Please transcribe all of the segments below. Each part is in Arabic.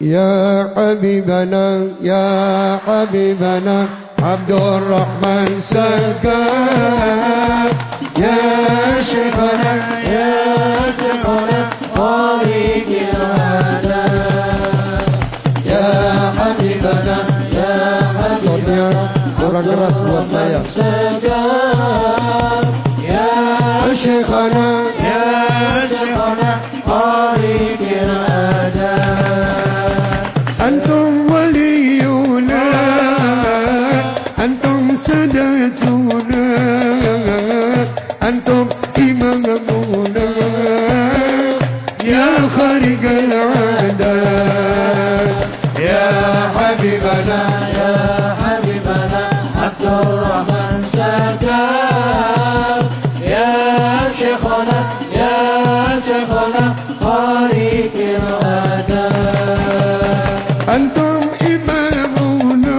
يا حبيبنا يا حبيبنا عبد الرحمن سكان يا شيخنا طريق الهدى يا حبيبنا يا حبيبنا kurang keras buat saya ya شيخنا طريق الهدى أنتم ولينا أنتم سادتنا أنتم إمامنا يا خارق العادة يا حبيبنا عبد الرحمن سكان يا شيخنا طريق الهدى أنتم إمامنا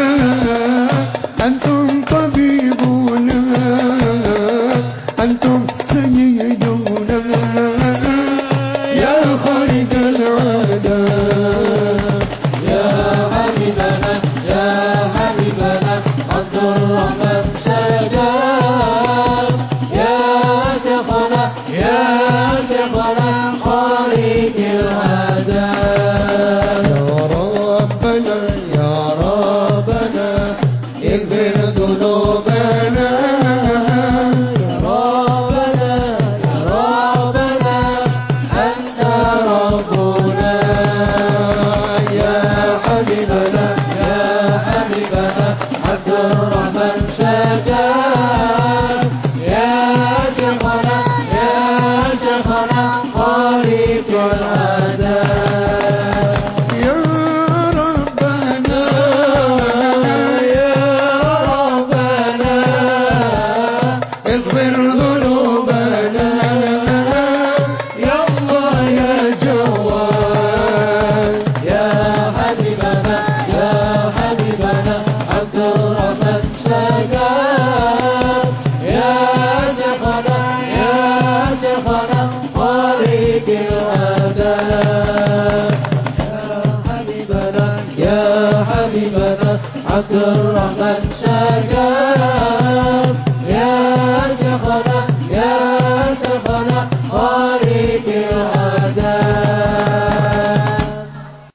أنتم طبيبنا أنتم سيدنا يا خارق العادة يا حبيبنا عبد الرحمن سكان يا شيخنا طريق الهدى يا ربنا اغفر ذنوبنا يا ربنا أنت ربنا يا حبيبنا عبد الرحمن سكان يا شيخنا طريق الهدى يا ربنا اغفر ذنوبنا يا الله يا جواد يا حبيبنا عبد الرحمن سكان يا شيخنا طريق الهدى يا حبيبنا عبد الرحمن سكان